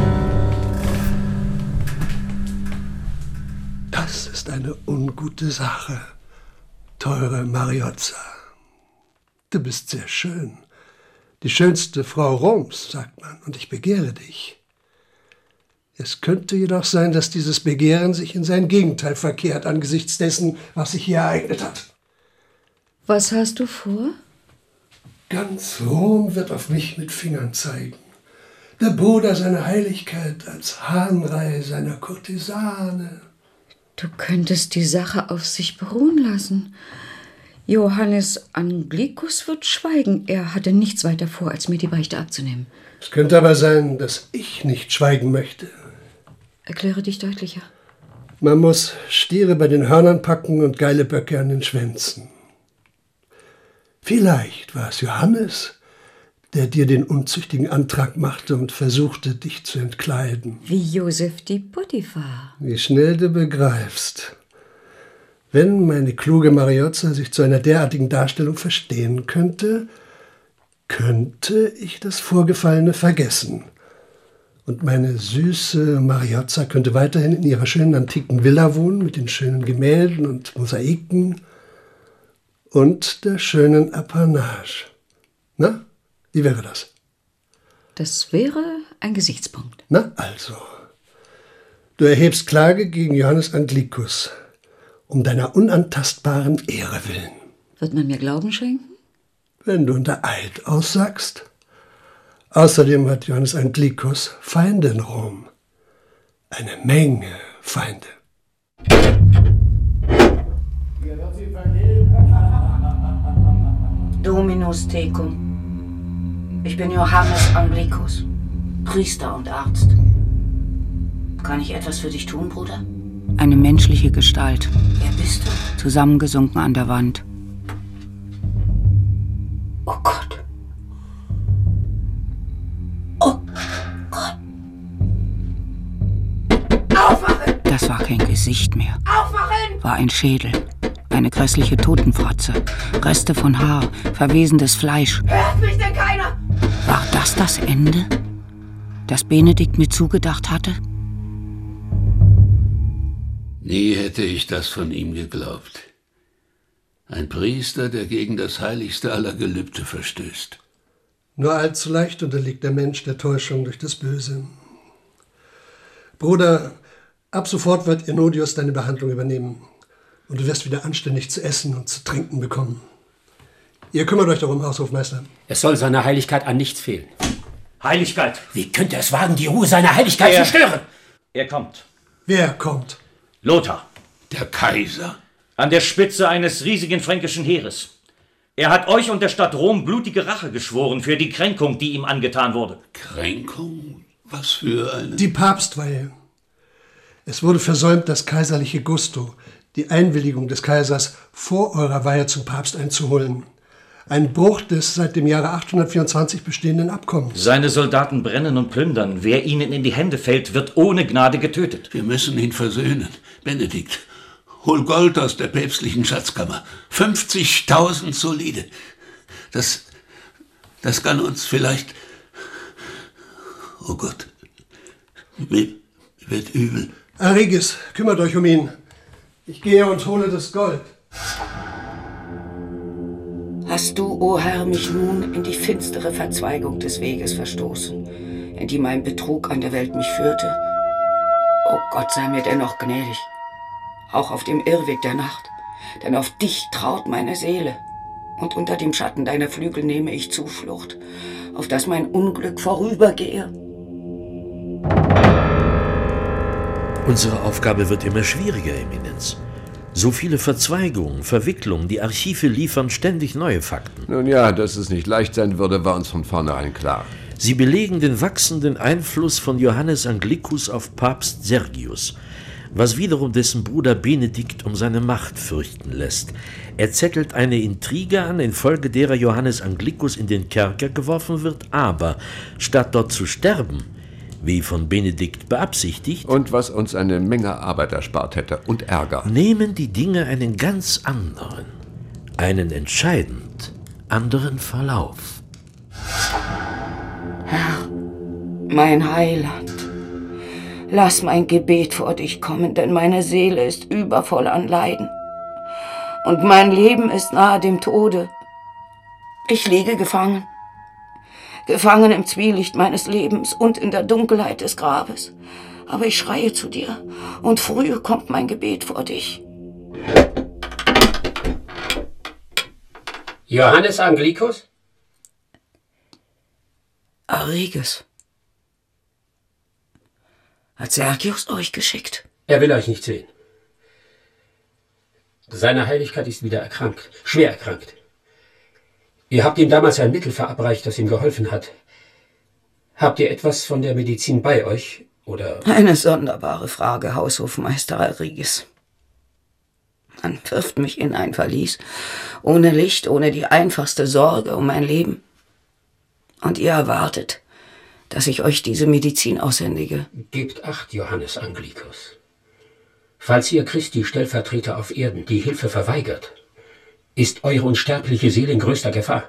Das ist eine ungute Sache, teure Mariozza. Du bist sehr schön. Die schönste Frau Roms, sagt man, und ich begehre dich. Es könnte jedoch sein, dass dieses Begehren sich in sein Gegenteil verkehrt, angesichts dessen, was sich hier ereignet hat. Was hast du vor? Ganz Rom wird auf mich mit Fingern zeigen. Der Bruder seiner Heiligkeit als Hahnrei seiner Kurtisane. Du könntest die Sache auf sich beruhen lassen. Johannes Anglicus wird schweigen. Er hatte nichts weiter vor, als mir die Beichte abzunehmen. Es könnte aber sein, dass ich nicht schweigen möchte. Erkläre dich deutlicher. Man muss Stiere bei den Hörnern packen und geile Böcke an den Schwänzen. Vielleicht war es Johannes, der dir den unzüchtigen Antrag machte und versuchte, dich zu entkleiden. Wie Josef die Potiphar. Wie schnell du begreifst. Wenn meine kluge Mariozza sich zu einer derartigen Darstellung verstehen könnte, könnte ich das Vorgefallene vergessen. Und meine süße Mariozza könnte weiterhin in ihrer schönen antiken Villa wohnen, mit den schönen Gemälden und Mosaiken und der schönen Apanage. Na? Wie wäre das? Das wäre ein Gesichtspunkt. Na also. Du erhebst Klage gegen Johannes Anglicus, um deiner unantastbaren Ehre willen. Wird man mir Glauben schenken? Wenn du unter Eid aussagst. Außerdem hat Johannes Anglicus Feinde in Rom. Eine Menge Feinde. Dominus tecum. Ich bin Johannes Anglicus, Priester und Arzt. Kann ich etwas für dich tun, Bruder? Eine menschliche Gestalt. Wer bist du? Zusammengesunken an der Wand. Oh Gott. Oh Gott. Aufwachen! Das war kein Gesicht mehr. Aufwachen! War ein Schädel. Eine grässliche Totenfratze. Reste von Haar, verwesendes Fleisch. Hört mich denn keiner? War das das Ende, das Benedikt mir zugedacht hatte? Nie hätte ich das von ihm geglaubt. Ein Priester, der gegen das heiligste aller Gelübde verstößt. Nur allzu leicht unterliegt der Mensch der Täuschung durch das Böse. Bruder, ab sofort wird Enodius deine Behandlung übernehmen. Und du wirst wieder anständig zu essen und zu trinken bekommen. Ihr kümmert euch darum, Haushofmeister. Es soll seiner Heiligkeit an nichts fehlen. Heiligkeit! Wie könnte es wagen, die Ruhe seiner Heiligkeit er, zu stören? Er kommt. Wer kommt? Lothar. Der Kaiser? An der Spitze eines riesigen fränkischen Heeres. Er hat euch und der Stadt Rom blutige Rache geschworen für die Kränkung, die ihm angetan wurde. Kränkung? Was für eine? Die Papstweihe. Es wurde versäumt, das kaiserliche Gusto, die Einwilligung des Kaisers, vor eurer Weihe zum Papst einzuholen. Ein Bruch des seit dem Jahre achthundertvierundzwanzig bestehenden Abkommens. Seine Soldaten brennen und plündern. Wer ihnen in die Hände fällt, wird ohne Gnade getötet. Wir müssen ihn versöhnen. Benedikt, hol Gold aus der päpstlichen Schatzkammer. fünfzigtausend solide. Das, das kann uns vielleicht... Oh Gott, mir wird übel. Arigis, kümmert euch um ihn. Ich gehe und hole das Gold. Hast du, o Herr, mich nun in die finstere Verzweigung des Weges verstoßen, in die mein Betrug an der Welt mich führte? Oh Gott, sei mir dennoch gnädig, auch auf dem Irrweg der Nacht, denn auf dich traut meine Seele, und unter dem Schatten deiner Flügel nehme ich Zuflucht, auf dass mein Unglück vorübergehe. Unsere Aufgabe wird immer schwieriger, Eminenz. So viele Verzweigungen, Verwicklungen, die Archive liefern ständig neue Fakten. Nun ja, dass es nicht leicht sein würde, war uns von vornherein klar. Sie belegen den wachsenden Einfluss von Johannes Anglicus auf Papst Sergius, was wiederum dessen Bruder Benedikt um seine Macht fürchten lässt. Er zettelt eine Intrige an, infolge derer Johannes Anglicus in den Kerker geworfen wird, aber statt dort zu sterben, wie von Benedikt beabsichtigt, und was uns eine Menge Arbeit erspart hätte und Ärger, nehmen die Dinge einen ganz anderen, einen entscheidend anderen Verlauf. Herr, mein Heiland, lass mein Gebet vor dich kommen, denn meine Seele ist übervoll an Leiden und mein Leben ist nahe dem Tode. Ich liege gefangen. Gefangen im Zwielicht meines Lebens und in der Dunkelheit des Grabes. Aber ich schreie zu dir, und früh kommt mein Gebet vor dich. Johannes Anglicus? Arriges. Hat Sergius euch geschickt? Er will euch nicht sehen. Seine Heiligkeit ist wieder erkrankt, schwer erkrankt. Ihr habt ihm damals ein Mittel verabreicht, das ihm geholfen hat. Habt ihr etwas von der Medizin bei euch, oder? Eine sonderbare Frage, Haushofmeister Arriges. Man wirft mich in ein Verlies, ohne Licht, ohne die einfachste Sorge um mein Leben. Und ihr erwartet, dass ich euch diese Medizin aushändige. Gebt acht, Johannes Anglicus. Falls ihr Christi Stellvertreter auf Erden die Hilfe verweigert, ist eure unsterbliche Seele in größter Gefahr.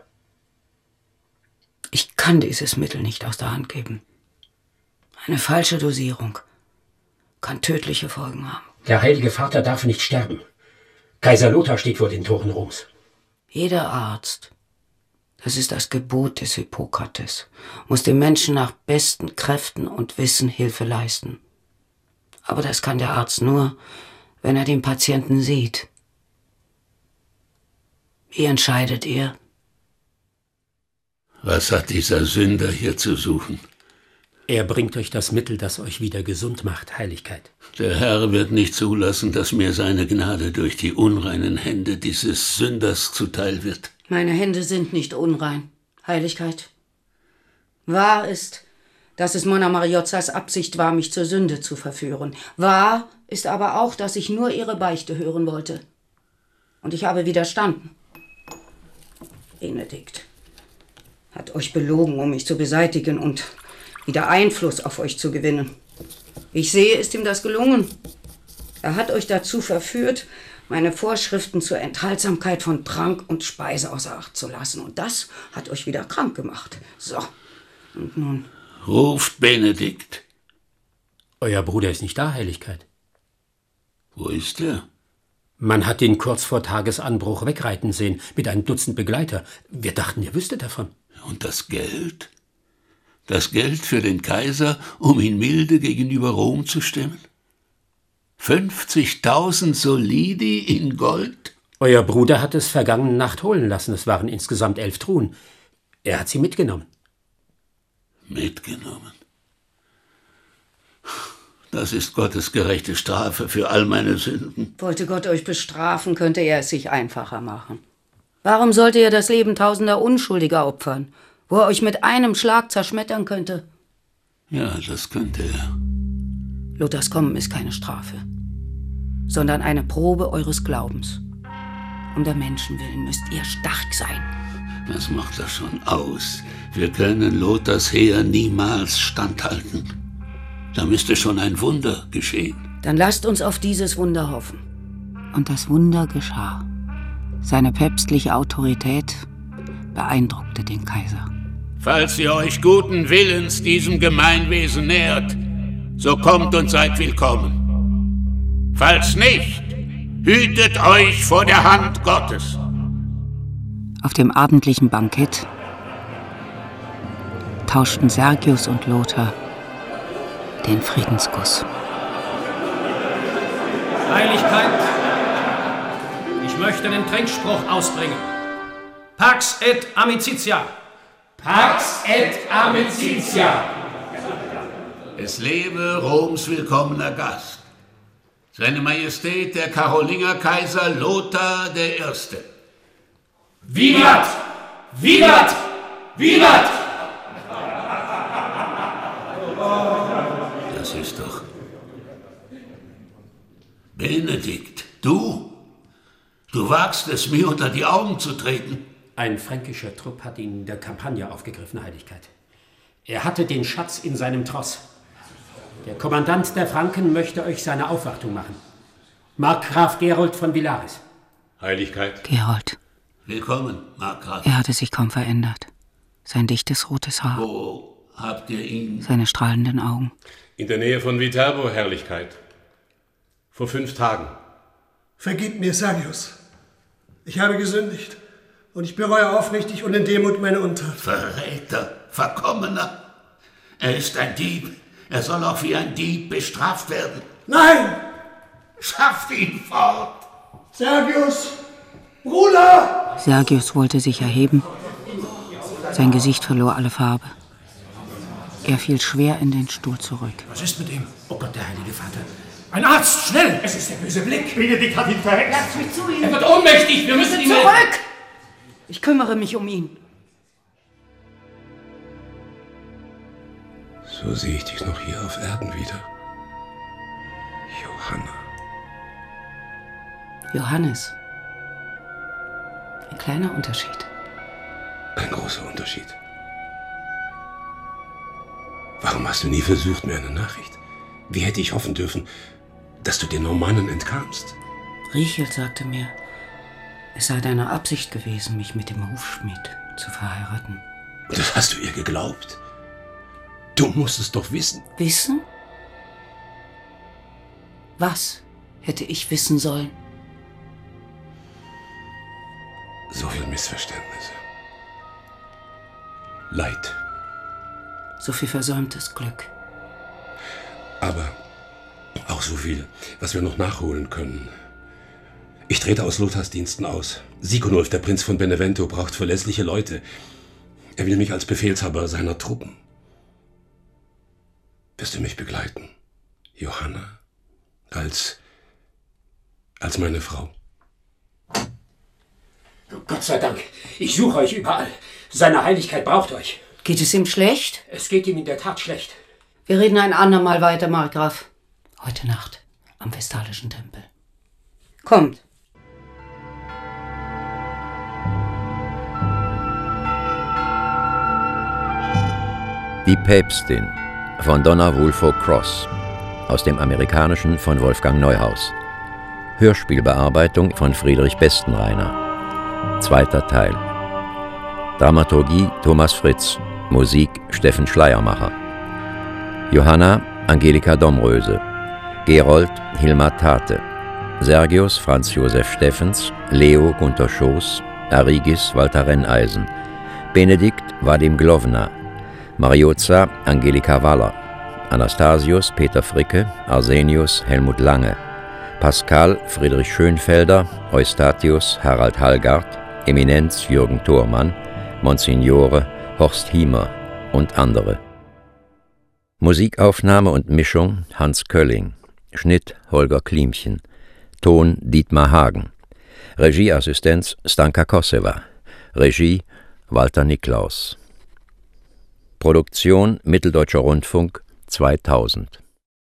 Ich kann dieses Mittel nicht aus der Hand geben. Eine falsche Dosierung kann tödliche Folgen haben. Der Heilige Vater darf nicht sterben. Kaiser Lothar steht vor den Toren Roms. Jeder Arzt, das ist das Gebot des Hippokrates, muss dem Menschen nach besten Kräften und Wissen Hilfe leisten. Aber das kann der Arzt nur, wenn er den Patienten sieht. Wie entscheidet ihr? Was hat dieser Sünder hier zu suchen? Er bringt euch das Mittel, das euch wieder gesund macht, Heiligkeit. Der Herr wird nicht zulassen, dass mir seine Gnade durch die unreinen Hände dieses Sünders zuteil wird. Meine Hände sind nicht unrein, Heiligkeit. Wahr ist, dass es Monna Mariozzas Absicht war, mich zur Sünde zu verführen. Wahr ist aber auch, dass ich nur ihre Beichte hören wollte. Und ich habe widerstanden. Benedikt hat euch belogen, um mich zu beseitigen und wieder Einfluss auf euch zu gewinnen. Ich sehe, ist ihm das gelungen. Er hat euch dazu verführt, meine Vorschriften zur Enthaltsamkeit von Trank und Speise außer Acht zu lassen. Und das hat euch wieder krank gemacht. So, und nun? Ruft Benedikt. Euer Bruder ist nicht da, Heiligkeit. Wo ist er? Man hat ihn kurz vor Tagesanbruch wegreiten sehen, mit einem Dutzend Begleiter. Wir dachten, ihr wüsstet davon. Und das Geld? Das Geld für den Kaiser, um ihn milde gegenüber Rom zu stemmen? fünfzigtausend Solidi in Gold? Euer Bruder hat es vergangene Nacht holen lassen. Es waren insgesamt elf Truhen. Er hat sie mitgenommen. Mitgenommen? Das ist Gottes gerechte Strafe für all meine Sünden. Wollte Gott euch bestrafen, könnte er es sich einfacher machen. Warum sollte er das Leben tausender Unschuldiger opfern, wo er euch mit einem Schlag zerschmettern könnte? Ja, das könnte er. Luthers Kommen ist keine Strafe, sondern eine Probe eures Glaubens. Um der Menschen willen müsst ihr stark sein. Das macht das schon aus. Wir können Lothars Heer niemals standhalten. Da müsste schon ein Wunder geschehen. Dann lasst uns auf dieses Wunder hoffen. Und das Wunder geschah. Seine päpstliche Autorität beeindruckte den Kaiser. Falls ihr euch guten Willens diesem Gemeinwesen nähert, so kommt und seid willkommen. Falls nicht, hütet euch vor der Hand Gottes. Auf dem abendlichen Bankett tauschten Sergius und Lothar den Friedenskuss. Heiligkeit, ich möchte den Trinkspruch ausbringen. Pax et amicitia. Pax et amicitia. Es lebe Roms willkommener Gast, Seine Majestät der Karolingerkaiser Lothar der Erste. Vivat! Vivat! Vivat! Das ist doch... Benedikt, du? Du wagst es, mir unter die Augen zu treten? Ein fränkischer Trupp hat ihn in der Kampagne aufgegriffen, Heiligkeit. Er hatte den Schatz in seinem Tross. Der Kommandant der Franken möchte euch seine Aufwartung machen. Markgraf Gerold von Villaris. Heiligkeit. Gerold. Willkommen, Markgraf. Er hatte sich kaum verändert. Sein dichtes rotes Haar. Wo habt ihr ihn? Seine strahlenden Augen. In der Nähe von Viterbo, Herrlichkeit. Vor fünf Tagen. Vergib mir, Sergius. Ich habe gesündigt. Und ich bereue aufrichtig und in Demut meine Untat. Verräter, Verkommener. Er ist ein Dieb. Er soll auch wie ein Dieb bestraft werden. Nein! Schafft ihn fort! Sergius! Bruder! Sergius wollte sich erheben. Sein Gesicht verlor alle Farbe. Er fiel schwer in den Stuhl zurück. Was ist mit ihm? Oh Gott, der heilige Vater. Ein Arzt, schnell! Es ist der böse Blick. Benedikt hat ihn verhext. Lasst mich zu ihm. Er wird ohnmächtig. Wir müssen ihn... Zurück! Ich kümmere mich um ihn. So sehe ich dich noch hier auf Erden wieder. Johanna. Johannes. Ein kleiner Unterschied. Ein großer Unterschied. Warum hast du nie versucht, mir eine Nachricht? Wie hätte ich hoffen dürfen, dass du den Normannen entkamst? Riechel sagte mir, es sei deine Absicht gewesen, mich mit dem Hufschmied zu verheiraten. Und das hast du ihr geglaubt? Du musst es doch wissen. Wissen? Was hätte ich wissen sollen? So viel Missverständnisse. Leid. So viel versäumtes Glück. Aber auch so viel, was wir noch nachholen können. Ich trete aus Lothars Diensten aus. Siconulf, der Prinz von Benevento, braucht verlässliche Leute. Er will mich als Befehlshaber seiner Truppen. Wirst du mich begleiten, Johanna, als, als meine Frau? Gott sei Dank, ich suche euch überall. Seine Heiligkeit braucht euch. Geht es ihm schlecht? Es geht ihm in der Tat schlecht. Wir reden ein andermal weiter, Markgraf. Heute Nacht am Vestalischen Tempel. Kommt. Die Päpstin von Donna Woolfolk Cross, aus dem Amerikanischen von Wolfgang Neuhaus. Hörspielbearbeitung von Friedrich Bestenreiner. Zweiter Teil. Dramaturgie Thomas Fritz. Musik Steffen Schleiermacher. Johanna Angelika Domröse. Gerold Hilmar Tate. Sergius Franz Josef Steffens. Leo Gunter Schoß. Arigis Walter Renneisen. Benedikt Vadim Glowna. Mariozza Angelika Waller. Anastasius Peter Fricke. Arsenius Helmut Lange. Pascal Friedrich Schönfelder. Eustatius Harald Hallgard. Eminenz Jürgen Thormann. Monsignore Horst Hiemer und andere. Musikaufnahme und Mischung Hans Kölling. Schnitt Holger Klimchen. Ton Dietmar Hagen. Regieassistenz Stanka Kosseva. Regie Walter Niklaus. Produktion Mitteldeutscher Rundfunk zweitausend.